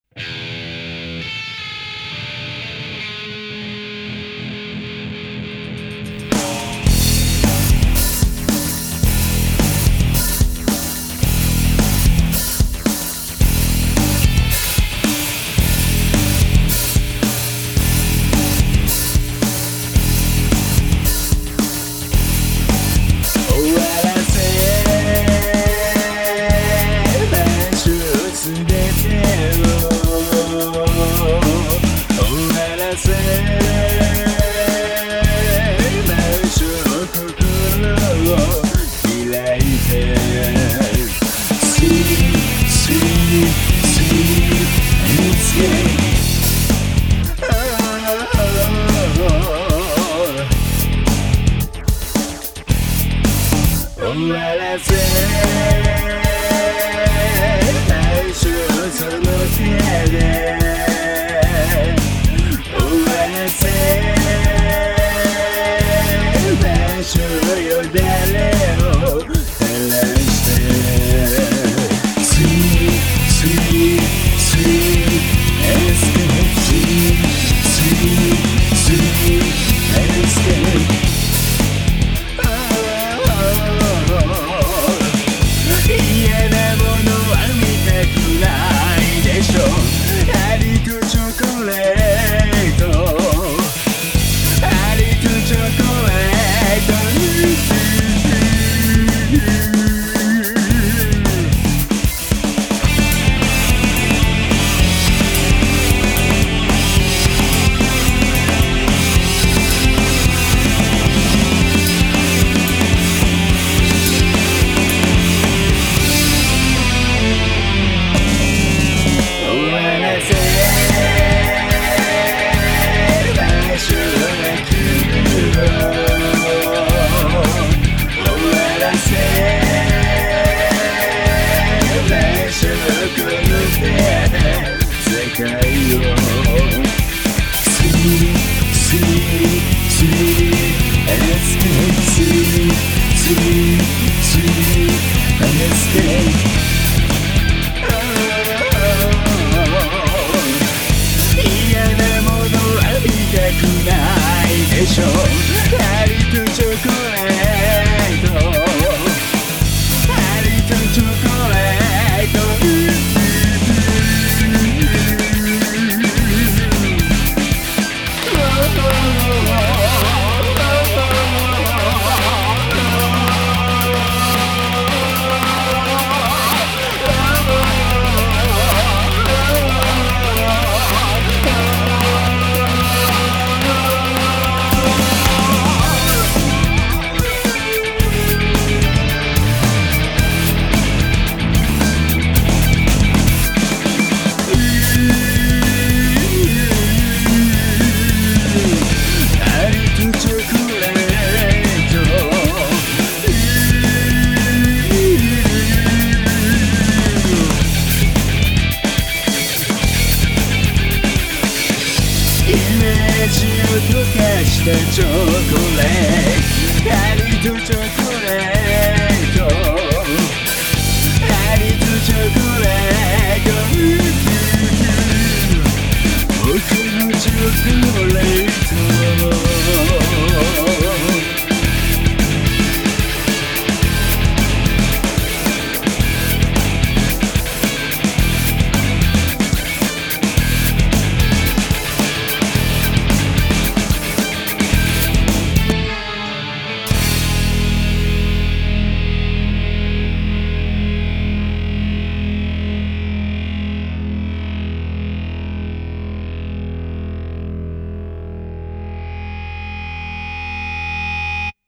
終わらせ最初その手で終わらせ最初よ誰を照らしてSweet escape嫌なものは見たくないでしょアリとチョコレートアリとチョコレート嫌なものは見たくないでしょアリとチョコレートアリとチョコレート溶かしたチョコレートアリとチョコレートアリとチョコレート